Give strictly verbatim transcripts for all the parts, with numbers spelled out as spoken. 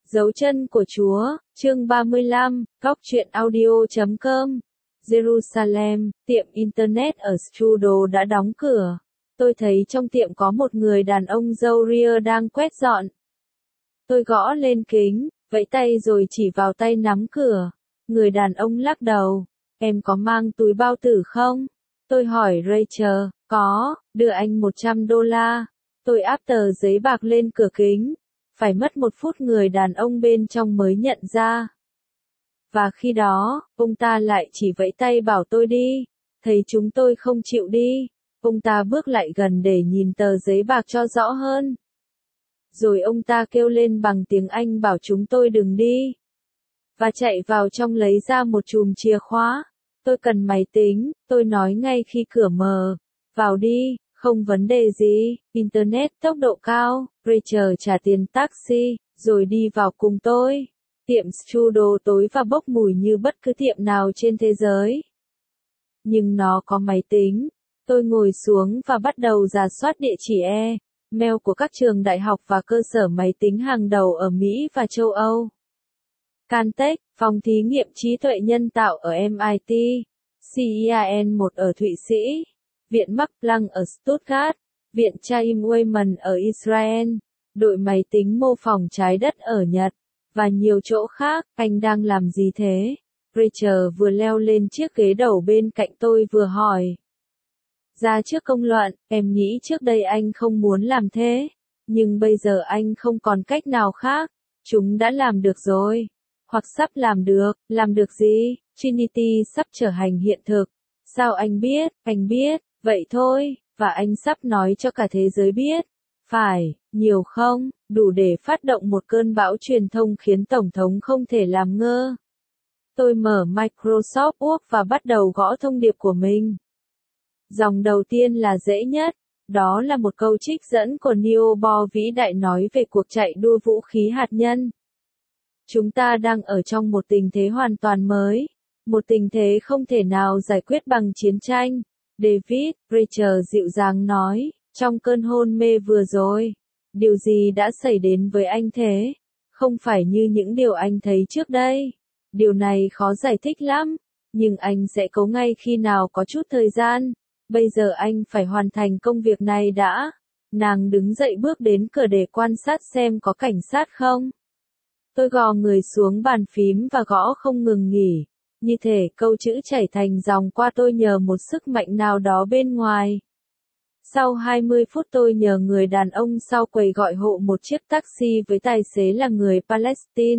Dấu chân của Chúa, chương ba mươi lăm, góc truyện audio chấm com. Jerusalem, tiệm Internet ở Studo đã đóng cửa. Tôi thấy trong tiệm có một người đàn ông râu ria đang quét dọn. Tôi gõ lên kính, vẫy tay rồi chỉ vào tay nắm cửa. Người đàn ông lắc đầu. Em có mang túi bao tử không? Tôi hỏi Rachel, có, đưa anh một trăm đô la. Tôi áp tờ giấy bạc lên cửa kính. Phải mất một phút người đàn ông bên trong mới nhận ra. Và khi đó, ông ta lại chỉ vẫy tay bảo tôi đi. Thấy chúng tôi không chịu đi, ông ta bước lại gần để nhìn tờ giấy bạc cho rõ hơn. Rồi ông ta kêu lên bằng tiếng Anh bảo chúng tôi đừng đi. Và chạy vào trong lấy ra một chùm chìa khóa. Tôi cần máy tính, tôi nói ngay khi cửa mở. Vào đi. Không vấn đề gì, Internet tốc độ cao, Rachel trả tiền taxi, rồi đi vào cùng tôi. Tiệm Studo tối và bốc mùi như bất cứ tiệm nào trên thế giới. Nhưng nó có máy tính. Tôi ngồi xuống và bắt đầu rà soát địa chỉ e-mail của các trường đại học và cơ sở máy tính hàng đầu ở Mỹ và châu Âu. Caltech, phòng thí nghiệm trí tuệ nhân tạo ở em I T, C E R N một ở Thụy Sĩ. Viện Max Planck ở Stuttgart, Viện Chaim Weizmann ở Israel, đội máy tính mô phỏng trái đất ở Nhật, và nhiều chỗ khác. Anh đang làm gì thế? Rachel vừa leo lên chiếc ghế đầu bên cạnh tôi vừa hỏi. Ra trước công luận, em nghĩ trước đây anh không muốn làm thế, nhưng bây giờ anh không còn cách nào khác, chúng đã làm được rồi, hoặc sắp làm được. Làm được gì? Trinity sắp trở thành hiện thực. Sao anh biết? Anh biết. Vậy thôi, và anh sắp nói cho cả thế giới biết. Phải, nhiều không, đủ để phát động một cơn bão truyền thông khiến Tổng thống không thể làm ngơ. Tôi mở Microsoft Word và bắt đầu gõ thông điệp của mình. Dòng đầu tiên là dễ nhất, đó là một câu trích dẫn của Niels Bohr vĩ đại nói về cuộc chạy đua vũ khí hạt nhân. Chúng ta đang ở trong một tình thế hoàn toàn mới, một tình thế không thể nào giải quyết bằng chiến tranh. David, Rachel dịu dàng nói, trong cơn hôn mê vừa rồi, điều gì đã xảy đến với anh thế? Không phải như những điều anh thấy trước đây. Điều này khó giải thích lắm, nhưng anh sẽ cố ngay khi nào có chút thời gian. Bây giờ anh phải hoàn thành công việc này đã. Nàng đứng dậy bước đến cửa để quan sát xem có cảnh sát không. Tôi gò người xuống bàn phím và gõ không ngừng nghỉ. Như thể câu chữ chảy thành dòng qua tôi nhờ một sức mạnh nào đó bên ngoài. Sau hai mươi phút tôi nhờ người đàn ông sau quầy gọi hộ một chiếc taxi với tài xế là người Palestine.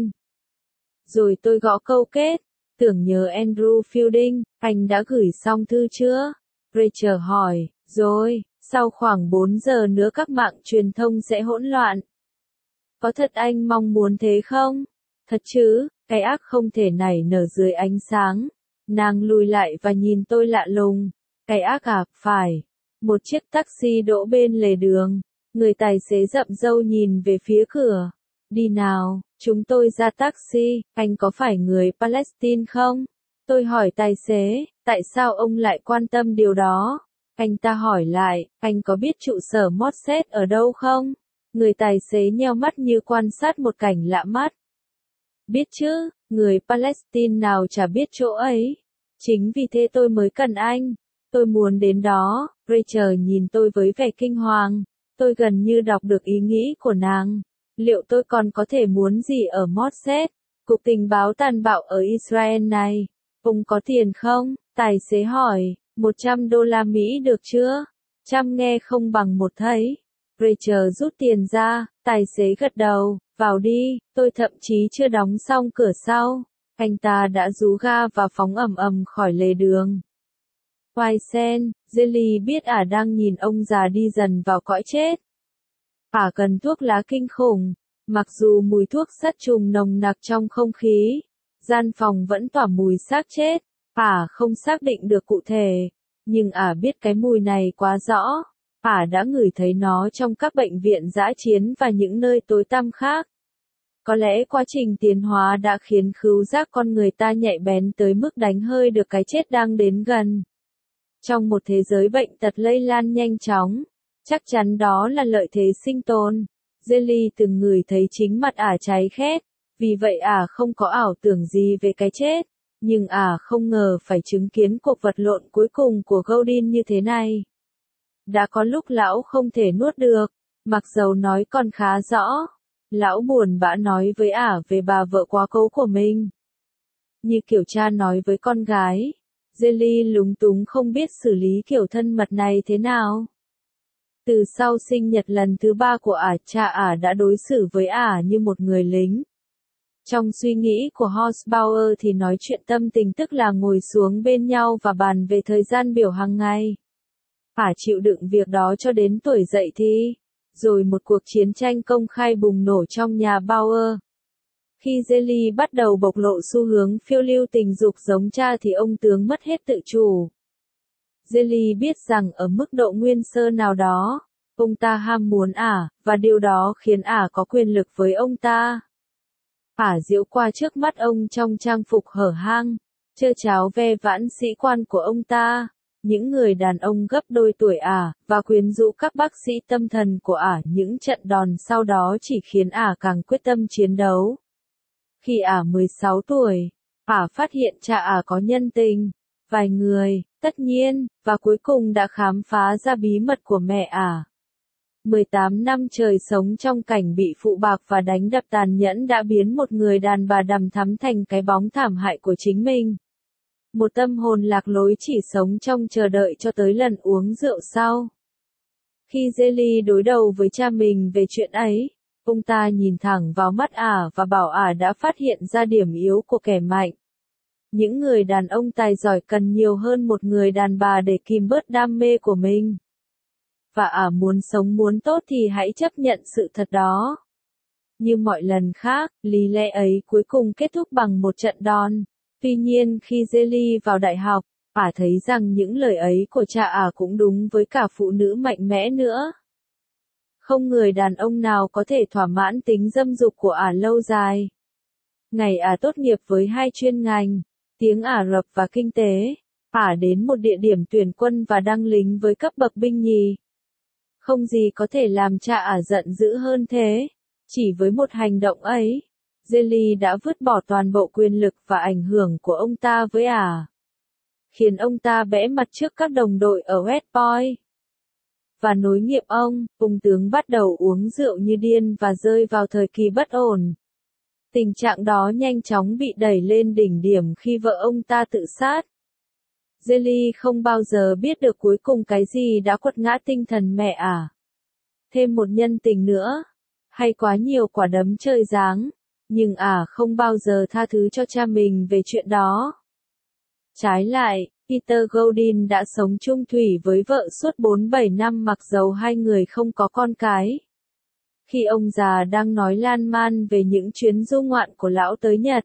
Rồi tôi gõ câu kết, tưởng nhớ Andrew Fielding, anh đã gửi xong thư chưa? Rachel hỏi, rồi, sau khoảng bốn giờ nữa các mạng truyền thông sẽ hỗn loạn. Có thật anh mong muốn thế không? Thật chứ? Cái ác không thể nảy nở dưới ánh sáng. Nàng lùi lại và nhìn tôi lạ lùng. Cái ác à? Phải. Một chiếc taxi đỗ bên lề đường. Người tài xế rậm râu nhìn về phía cửa. Đi nào, chúng tôi ra taxi. Anh có phải người Palestine không? Tôi hỏi tài xế, tại sao ông lại quan tâm điều đó? Anh ta hỏi lại, anh có biết trụ sở Mossad ở đâu không? Người tài xế nheo mắt như quan sát một cảnh lạ mắt. Biết chứ, người Palestine nào chả biết chỗ ấy. Chính vì thế tôi mới cần anh. Tôi muốn đến đó. Rachel nhìn tôi với vẻ kinh hoàng. Tôi gần như đọc được ý nghĩ của nàng. Liệu tôi còn có thể muốn gì ở Mossad, cục tình báo tàn bạo ở Israel này? Ông có tiền không? Tài xế hỏi. một trăm đô la Mỹ được chưa? Trăm nghe không bằng một thấy. Rachel rút tiền ra. Tài xế gật đầu. Vào đi, tôi thậm chí chưa đóng xong cửa sau. Anh ta đã rú ga và phóng ầm ầm khỏi lề đường. Weissen, Jelly biết ả đang nhìn ông già đi dần vào cõi chết. Ả cần thuốc lá kinh khủng. Mặc dù mùi thuốc sát trùng nồng nặc trong không khí, gian phòng vẫn tỏa mùi xác chết. Ả không xác định được cụ thể, nhưng ả biết cái mùi này quá rõ. Ả đã ngửi thấy nó trong các bệnh viện dã chiến và những nơi tối tăm khác. Có lẽ quá trình tiến hóa đã khiến khứu giác con người ta nhạy bén tới mức đánh hơi được cái chết đang đến gần. Trong một thế giới bệnh tật lây lan nhanh chóng, chắc chắn đó là lợi thế sinh tồn. Jelly từng ngửi thấy chính mặt ả cháy khét. Vì vậy ả không có ảo tưởng gì về cái chết, nhưng ả không ngờ phải chứng kiến cuộc vật lộn cuối cùng của Gaudin như thế này. Đã có lúc lão không thể nuốt được, mặc dầu nói còn khá rõ. Lão buồn bã nói với ả về bà vợ quá cố của mình. Như kiểu cha nói với con gái, Jelly lúng túng không biết xử lý kiểu thân mật này thế nào. Từ sau sinh nhật lần thứ ba của ả, cha ả đã đối xử với ả như một người lính. Trong suy nghĩ của Horsebauer thì nói chuyện tâm tình tức là ngồi xuống bên nhau và bàn về thời gian biểu hàng ngày. Ả chịu đựng việc đó cho đến tuổi dậy thì, rồi một cuộc chiến tranh công khai bùng nổ trong nhà Bauer. Khi Jelly bắt đầu bộc lộ xu hướng phiêu lưu tình dục giống cha thì ông tướng mất hết tự chủ. Jelly biết rằng ở mức độ nguyên sơ nào đó, ông ta ham muốn ả, và điều đó khiến ả có quyền lực với ông ta. Ả giễu qua trước mắt ông trong trang phục hở hang, chơ cháo ve vãn sĩ quan của ông ta, những người đàn ông gấp đôi tuổi ả, và quyến rũ các bác sĩ tâm thần của ả. Những trận đòn sau đó chỉ khiến ả càng quyết tâm chiến đấu. Khi ả mười sáu tuổi, ả phát hiện cha ả có nhân tình, vài người, tất nhiên, và cuối cùng đã khám phá ra bí mật của mẹ ả. mười tám năm trời sống trong cảnh bị phụ bạc và đánh đập tàn nhẫn đã biến một người đàn bà đằm thắm thành cái bóng thảm hại của chính mình. Một tâm hồn lạc lối chỉ sống trong chờ đợi cho tới lần uống rượu sau. Khi Jelly đối đầu với cha mình về chuyện ấy, ông ta nhìn thẳng vào mắt ả và bảo ả đã phát hiện ra điểm yếu của kẻ mạnh. Những người đàn ông tài giỏi cần nhiều hơn một người đàn bà để kìm bớt đam mê của mình. Và ả muốn sống muốn tốt thì hãy chấp nhận sự thật đó. Như mọi lần khác, lý lẽ ấy cuối cùng kết thúc bằng một trận đòn. Tuy nhiên khi Jelly vào đại học, ả thấy rằng những lời ấy của cha ả cũng đúng với cả phụ nữ mạnh mẽ nữa. Không người đàn ông nào có thể thỏa mãn tính dâm dục của ả lâu dài. Ngày ả tốt nghiệp với hai chuyên ngành, tiếng Ả Rập và kinh tế, ả đến một địa điểm tuyển quân và đăng lính với cấp bậc binh nhì. Không gì có thể làm cha ả giận dữ hơn thế. Chỉ với một hành động ấy, Jelly đã vứt bỏ toàn bộ quyền lực và ảnh hưởng của ông ta với ả, khiến ông ta bẽ mặt trước các đồng đội ở West Point. Và nối nghiệp ông, ông tướng bắt đầu uống rượu như điên và rơi vào thời kỳ bất ổn. Tình trạng đó nhanh chóng bị đẩy lên đỉnh điểm khi vợ ông ta tự sát. Jelly không bao giờ biết được cuối cùng cái gì đã quật ngã tinh thần mẹ ả. Thêm một nhân tình nữa, hay quá nhiều quả đấm trời giáng, nhưng ả không bao giờ tha thứ cho cha mình về chuyện đó. Trái lại, Peter Gaudin đã sống chung thủy với vợ suốt bốn bảy năm mặc dầu hai người không có con cái. Khi ông già đang nói lan man về những chuyến du ngoạn của lão tới Nhật,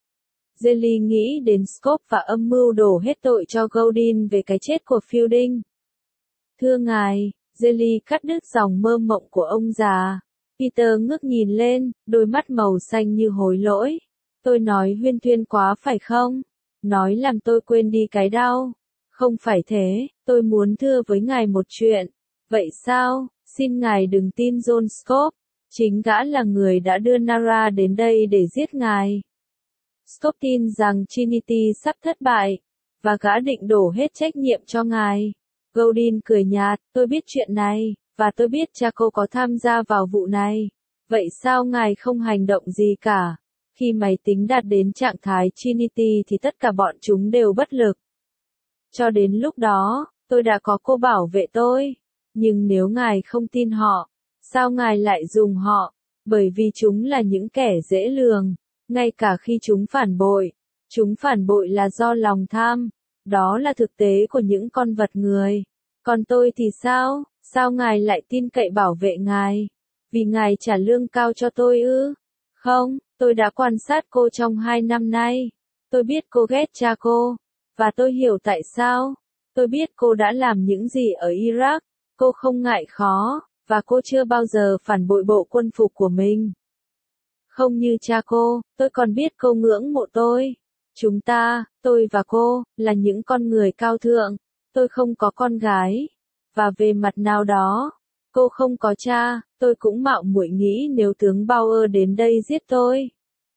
Jelly nghĩ đến Scott và âm mưu đổ hết tội cho Gaudin về cái chết của Fielding. Thưa ngài, Jelly cắt đứt dòng mơ mộng của ông già. Peter ngước nhìn lên, đôi mắt màu xanh như hối lỗi. Tôi nói huyên thuyên quá phải không? Nói làm tôi quên đi cái đau. Không phải thế, tôi muốn thưa với ngài một chuyện. Vậy sao? Xin ngài đừng tin John Scott. Chính gã là người đã đưa Nara đến đây để giết ngài. Scott tin rằng Trinity sắp thất bại, và gã định đổ hết trách nhiệm cho ngài. Gaudin cười nhạt, tôi biết chuyện này, và tôi biết cha cô có tham gia vào vụ này. Vậy sao ngài không hành động gì cả? Khi máy tính đạt đến trạng thái Trinity thì tất cả bọn chúng đều bất lực. Cho đến lúc đó, tôi đã có cô bảo vệ tôi. Nhưng nếu ngài không tin họ, sao ngài lại dùng họ? Bởi vì chúng là những kẻ dễ lường. Ngay cả khi chúng phản bội, chúng phản bội là do lòng tham. Đó là thực tế của những con vật người. Còn tôi thì sao? Sao ngài lại tin cậy bảo vệ ngài? Vì ngài trả lương cao cho tôi ư? Không, tôi đã quan sát cô trong hai năm nay. Tôi biết cô ghét cha cô. Và tôi hiểu tại sao. Tôi biết cô đã làm những gì ở Iraq. Cô không ngại khó, và cô chưa bao giờ phản bội bộ quân phục của mình. Không như cha cô, tôi còn biết cô ngưỡng mộ tôi. Chúng ta, tôi và cô, là những con người cao thượng. Tôi không có con gái. Và về mặt nào đó, cô không có cha, tôi cũng mạo muội nghĩ nếu tướng Bauer đến đây giết tôi.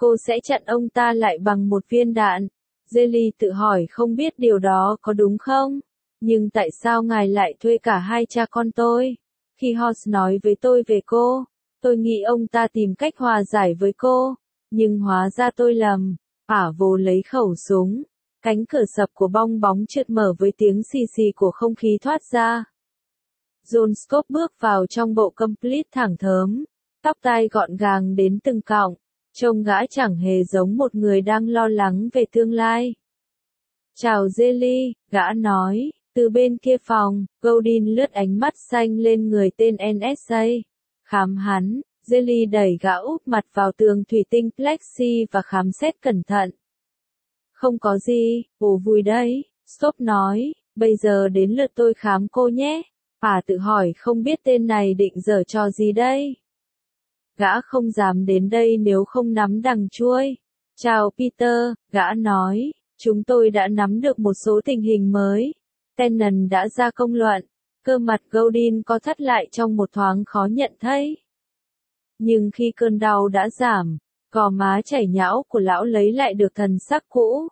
cô sẽ chặn ông ta lại bằng một viên đạn. Jelly tự hỏi không biết điều đó có đúng không? Nhưng tại sao ngài lại thuê cả hai cha con tôi? Khi Hoss nói với tôi về cô, tôi nghĩ ông ta tìm cách hòa giải với cô. Nhưng hóa ra tôi lầm. Ả vô lấy khẩu súng. Cánh cửa sập của bong bóng trượt mở với tiếng xì xì của không khí thoát ra. John Scott bước vào trong bộ complete thẳng thớm. Tóc tai gọn gàng đến từng cọng. Trông gã chẳng hề giống một người đang lo lắng về tương lai. Chào Jelly, gã nói. Từ bên kia phòng, Goldin lướt ánh mắt xanh lên người tên en ét a. Khám hắn, Jelly đẩy gã úp mặt vào tường thủy tinh plexi và khám xét cẩn thận. Không có gì, ồ vui đấy, Scott nói, bây giờ đến lượt tôi khám cô nhé. Ả tự hỏi không biết tên này định giở trò gì đây. Gã không dám đến đây nếu không nắm đằng chuôi. Chào Peter, gã nói, chúng tôi đã nắm được một số tình hình mới. Tennant đã ra công luận, cơ mặt Goldin co thắt lại trong một thoáng khó nhận thấy. Nhưng khi cơn đau đã giảm, gò má chảy nhão của lão lấy lại được thần sắc cũ.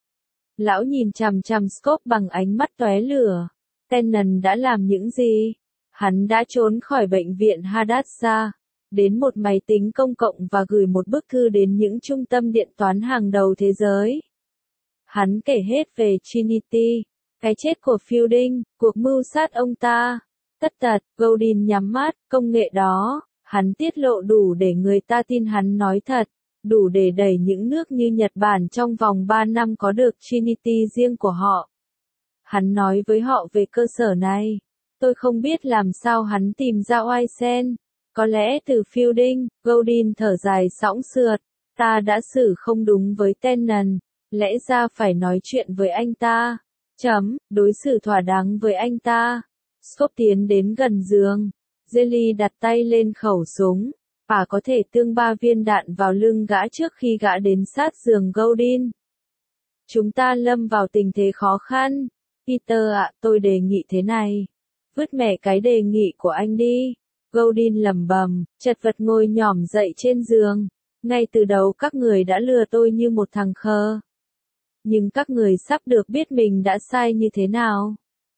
Lão nhìn chằm chằm Scott bằng ánh mắt tóe lửa. Tennant đã làm những gì? Hắn đã trốn khỏi bệnh viện Hadassah, đến một máy tính công cộng và gửi một bức thư đến những trung tâm điện toán hàng đầu thế giới. Hắn kể hết về Trinity, cái chết của Fielding, cuộc mưu sát ông ta. Tất tật, Goldin nhắm mắt, công nghệ đó, hắn tiết lộ đủ để người ta tin hắn nói thật, đủ để đẩy những nước như Nhật Bản trong vòng ba năm có được Trinity riêng của họ. Hắn nói với họ về cơ sở này. Tôi không biết làm sao hắn tìm ra Oisen. Có lẽ từ Fielding, Goldin thở dài sõng sượt. Ta đã xử không đúng với Tennant, lẽ ra phải nói chuyện với anh ta. Chấm, đối xử thỏa đáng với anh ta. Scott tiến đến gần giường. Jelly đặt tay lên khẩu súng. Bà có thể tương ba viên đạn vào lưng gã trước khi gã đến sát giường Goldin. Chúng ta lâm vào tình thế khó khăn. Peter ạ, tôi đề nghị thế này. Vứt mẹ cái đề nghị của anh đi. Goldin lẩm bẩm, chật vật ngồi nhỏm dậy trên giường. Ngay từ đầu các người đã lừa tôi như một thằng khờ. Nhưng các người sắp được biết mình đã sai như thế nào.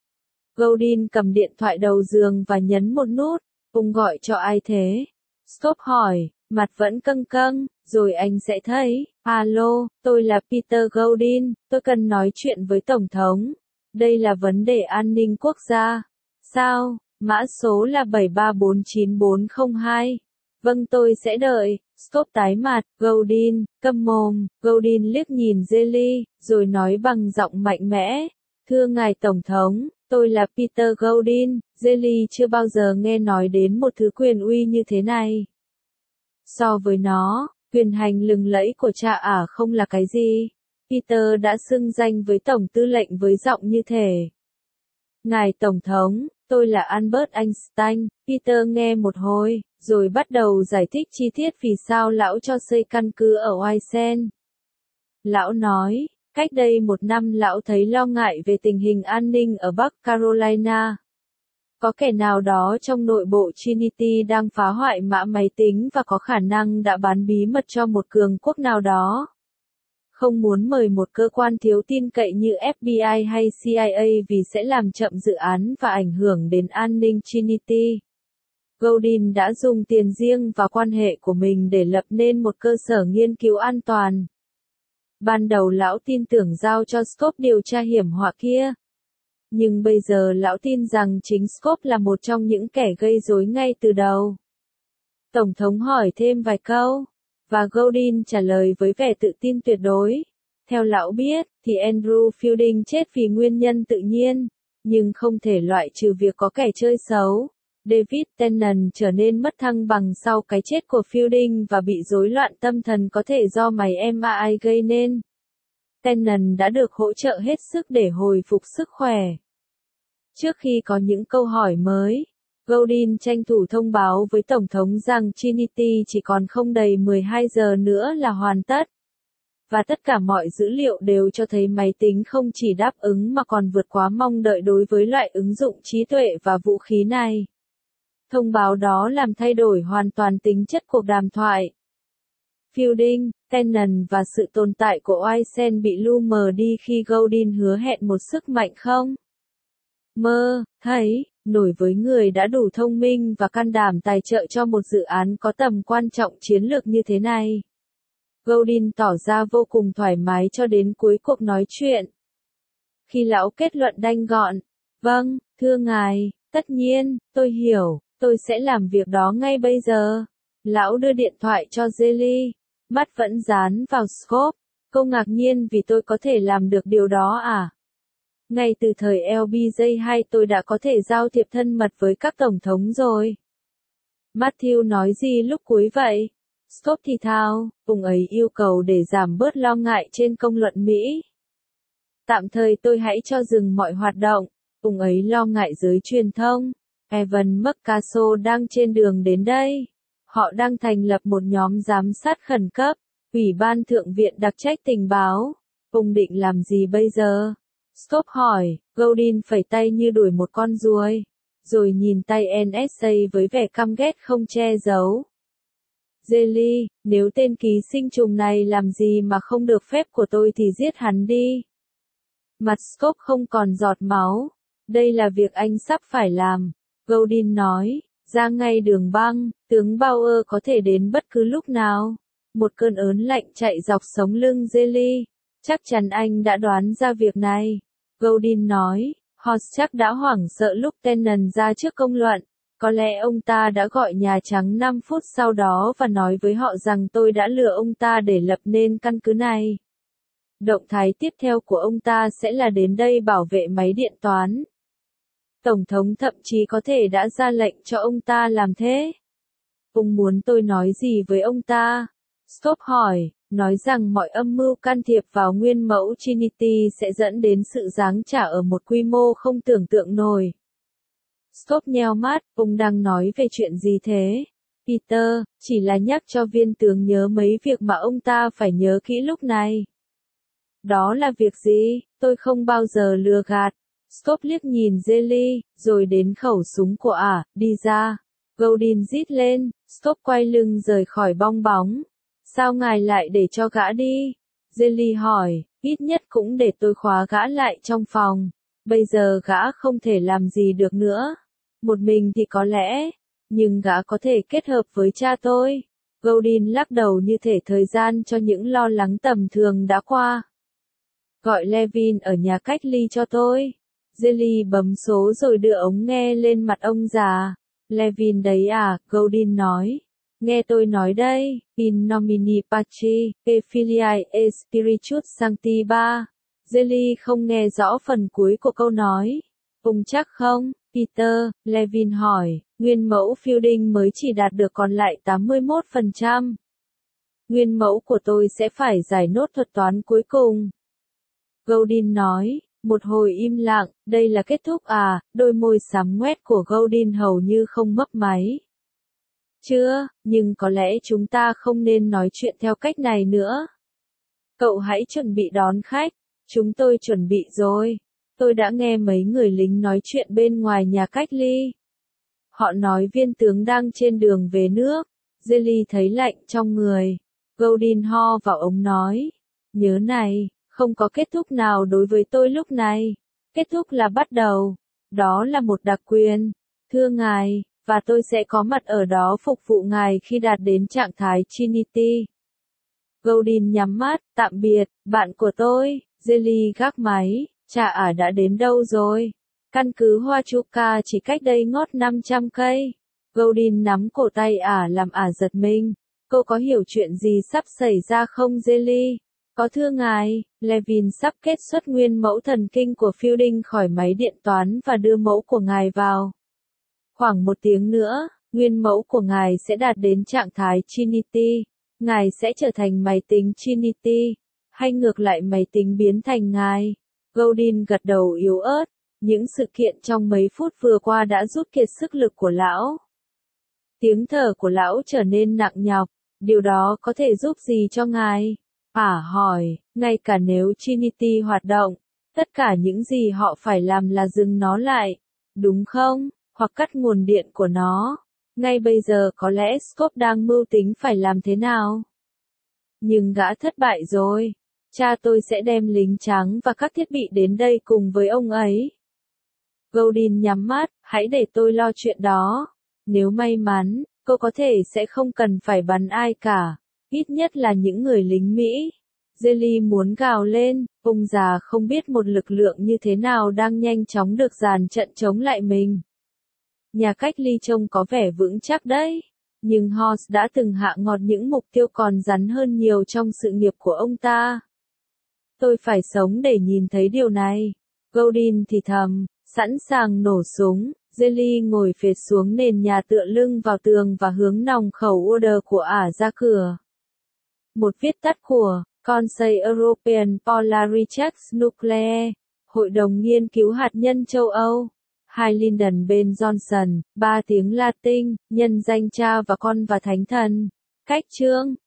Goldin cầm điện thoại đầu giường và nhấn một nút. Ông gọi cho ai thế? Scott hỏi, mặt vẫn căng căng, rồi anh sẽ thấy. Alo, tôi là Peter Goldin, tôi cần nói chuyện với Tổng thống. Đây là vấn đề an ninh quốc gia. Sao? Mã số là bảy ba bốn chín bốn không hai. Vâng tôi sẽ đợi. Scott tái mặt, Goldin, câm mồm. Goldin liếc nhìn Jelly, rồi nói bằng giọng mạnh mẽ. Thưa ngài Tổng thống, tôi là Peter Goldin. Jelly chưa bao giờ nghe nói đến một thứ quyền uy như thế này. So với nó, quyền hành lừng lẫy của cha ả không là cái gì. Peter đã xưng danh với Tổng tư lệnh với giọng như thể. Ngài Tổng thống, tôi là Albert Einstein. Peter nghe một hồi, rồi bắt đầu giải thích chi tiết vì sao lão cho xây căn cứ ở Oisen. Lão nói, cách đây một năm lão thấy lo ngại về tình hình an ninh ở Bắc Carolina. Có kẻ nào đó trong nội bộ Trinity đang phá hoại mã máy tính và có khả năng đã bán bí mật cho một cường quốc nào đó. Không muốn mời một cơ quan thiếu tin cậy như ép bê i hay xê i a vì sẽ làm chậm dự án và ảnh hưởng đến an ninh Trinity. Goldin đã dùng tiền riêng và quan hệ của mình để lập nên một cơ sở nghiên cứu an toàn. Ban đầu lão tin tưởng giao cho Scott điều tra hiểm họa kia. Nhưng bây giờ lão tin rằng chính Scott là một trong những kẻ gây rối ngay từ đầu. Tổng thống hỏi thêm vài câu, và Goldin trả lời với vẻ tự tin tuyệt đối. Theo lão biết, thì Andrew Fielding chết vì nguyên nhân tự nhiên, nhưng không thể loại trừ việc có kẻ chơi xấu. David Tennant trở nên mất thăng bằng sau cái chết của Fielding và bị rối loạn tâm thần có thể do máy em a i gây nên. Tennant đã được hỗ trợ hết sức để hồi phục sức khỏe. Trước khi có những câu hỏi mới, Goldin tranh thủ thông báo với Tổng thống rằng Trinity chỉ còn không đầy mười hai giờ nữa là hoàn tất. Và tất cả mọi dữ liệu đều cho thấy máy tính không chỉ đáp ứng mà còn vượt quá mong đợi đối với loại ứng dụng trí tuệ và vũ khí này. Thông báo đó làm thay đổi hoàn toàn tính chất cuộc đàm thoại. Fielding, Tennant và sự tồn tại của Oisen bị lu mờ đi khi Godin hứa hẹn một sức mạnh không? Mơ, thấy, nổi với người đã đủ thông minh và can đảm tài trợ cho một dự án có tầm quan trọng chiến lược như thế này. Godin tỏ ra vô cùng thoải mái cho đến cuối cuộc nói chuyện. Khi lão kết luận đanh gọn, vâng, thưa ngài, tất nhiên, tôi hiểu, tôi sẽ làm việc đó ngay bây giờ. Lão đưa điện thoại cho Jelly, mắt vẫn dán vào Scope. Cô ngạc nhiên vì tôi có thể làm được điều đó à? Ngay từ thời lờ bê giê hai tôi đã có thể giao thiệp thân mật với các tổng thống rồi. Matthew nói gì lúc cuối vậy? Scott thì thào, ông ấy yêu cầu để giảm bớt lo ngại trên công luận Mỹ. Tạm thời tôi hãy cho dừng mọi hoạt động, ông ấy lo ngại giới truyền thông. Evan McCaso đang trên đường đến đây. Họ đang thành lập một nhóm giám sát khẩn cấp, Ủy ban Thượng viện đặc trách tình báo. Ông định làm gì bây giờ? Scott hỏi, Godin phẩy tay như đuổi một con ruồi, rồi nhìn tay en ét a với vẻ căm ghét không che giấu. Jelly, nếu tên ký sinh trùng này làm gì mà không được phép của tôi thì giết hắn đi. Mặt Scott không còn giọt máu. Đây là việc anh sắp phải làm. Godin nói, ra ngay đường băng, tướng Bauer có thể đến bất cứ lúc nào. Một cơn ớn lạnh chạy dọc sống lưng Jelly. Chắc chắn anh đã đoán ra việc này. Godin nói, Hoss chắc đã hoảng sợ lúc Tennant ra trước công luận. Có lẽ ông ta đã gọi Nhà Trắng năm phút sau đó và nói với họ rằng tôi đã lừa ông ta để lập nên căn cứ này. Động thái tiếp theo của ông ta sẽ là đến đây bảo vệ máy điện toán. Tổng thống thậm chí có thể đã ra lệnh cho ông ta làm thế. Ông muốn tôi nói gì với ông ta? Scott hỏi, nói rằng mọi âm mưu can thiệp vào nguyên mẫu Trinity sẽ dẫn đến sự giáng trả ở một quy mô không tưởng tượng nổi. Scott nheo mắt, ông đang nói về chuyện gì thế? Peter, chỉ là nhắc cho viên tướng nhớ mấy việc mà ông ta phải nhớ kỹ lúc này. Đó là việc gì? Tôi không bao giờ lừa gạt. Scott liếc nhìn Jelly, rồi đến khẩu súng của ả, đi ra. Godin rít lên, Scott quay lưng rời khỏi bong bóng. Sao ngài lại để cho gã đi? Jelly hỏi, ít nhất cũng để tôi khóa gã lại trong phòng. Bây giờ gã không thể làm gì được nữa. Một mình thì có lẽ, nhưng gã có thể kết hợp với cha tôi. Godin lắc đầu như thể thời gian cho những lo lắng tầm thường đã qua. Gọi Levin ở nhà cách ly cho tôi. Jelly bấm số rồi đưa ống nghe lên mặt ông già. Levin đấy à, Godin nói. Nghe tôi nói đây, in nomine Patri, e Filii e Spiritus Sancti ba. Jelly không nghe rõ phần cuối của câu nói. Ông chắc không, Peter? Levin hỏi, nguyên mẫu Fielding mới chỉ đạt được còn lại tám mươi mốt phần trăm. Nguyên mẫu của tôi sẽ phải giải nốt thuật toán cuối cùng. Godin nói, một hồi im lặng, đây là kết thúc à, đôi môi xám ngoét của Godin hầu như không mấp máy. Chưa, nhưng có lẽ chúng ta không nên nói chuyện theo cách này nữa. Cậu hãy chuẩn bị đón khách, chúng tôi chuẩn bị rồi. Tôi đã nghe mấy người lính nói chuyện bên ngoài nhà cách ly. Họ nói viên tướng đang trên đường về nước. Jelly thấy lạnh trong người. Godin ho vào ống nói. Nhớ này, không có kết thúc nào đối với tôi lúc này. Kết thúc là bắt đầu. Đó là một đặc quyền. Thưa ngài, và tôi sẽ có mặt ở đó phục vụ ngài khi đạt đến trạng thái Trinity. Godin nhắm mắt, tạm biệt, bạn của tôi. Jelly gác máy. Cha ả đã đến đâu rồi? Căn cứ Huachuca chỉ cách đây ngót năm trăm cây. Godin nắm cổ tay ả làm ả giật mình. Cô có hiểu chuyện gì sắp xảy ra không Jelly? Có thưa ngài, Levin sắp kết xuất nguyên mẫu thần kinh của Fielding khỏi máy điện toán và đưa mẫu của ngài vào. Khoảng một tiếng nữa, nguyên mẫu của ngài sẽ đạt đến trạng thái Trinity. Ngài sẽ trở thành máy tính Trinity. Hay ngược lại máy tính biến thành ngài. Godin gật đầu yếu ớt. Những sự kiện trong mấy phút vừa qua đã rút kiệt sức lực của lão. Tiếng thở của lão trở nên nặng nhọc. Điều đó có thể giúp gì cho ngài? Ả hỏi, ngay cả nếu Trinity hoạt động, tất cả những gì họ phải làm là dừng nó lại, đúng không? Hoặc cắt nguồn điện của nó. Ngay bây giờ có lẽ Scott đang mưu tính phải làm thế nào? Nhưng gã thất bại rồi. Cha tôi sẽ đem lính trắng và các thiết bị đến đây cùng với ông ấy. Godin nhắm mắt, hãy để tôi lo chuyện đó. Nếu may mắn, cô có thể sẽ không cần phải bắn ai cả. Ít nhất là những người lính Mỹ. Jelly muốn gào lên, ông già không biết một lực lượng như thế nào đang nhanh chóng được dàn trận chống lại mình. Nhà cách ly trông có vẻ vững chắc đấy. Nhưng Horst đã từng hạ ngọt những mục tiêu còn rắn hơn nhiều trong sự nghiệp của ông ta. Tôi phải sống để nhìn thấy điều này. Godin thì thầm, sẵn sàng nổ súng. Jelly ngồi phệt xuống nền nhà tựa lưng vào tường và hướng nòng khẩu order của ả ra cửa. Một viết tắt của Conseil Européen pour la Recherche Nucléaire, Hội đồng Nghiên cứu Hạt nhân châu Âu. Hai Lyndon Ben Johnson, ba tiếng Latin, nhân danh Cha và Con và Thánh Thần. Cách chương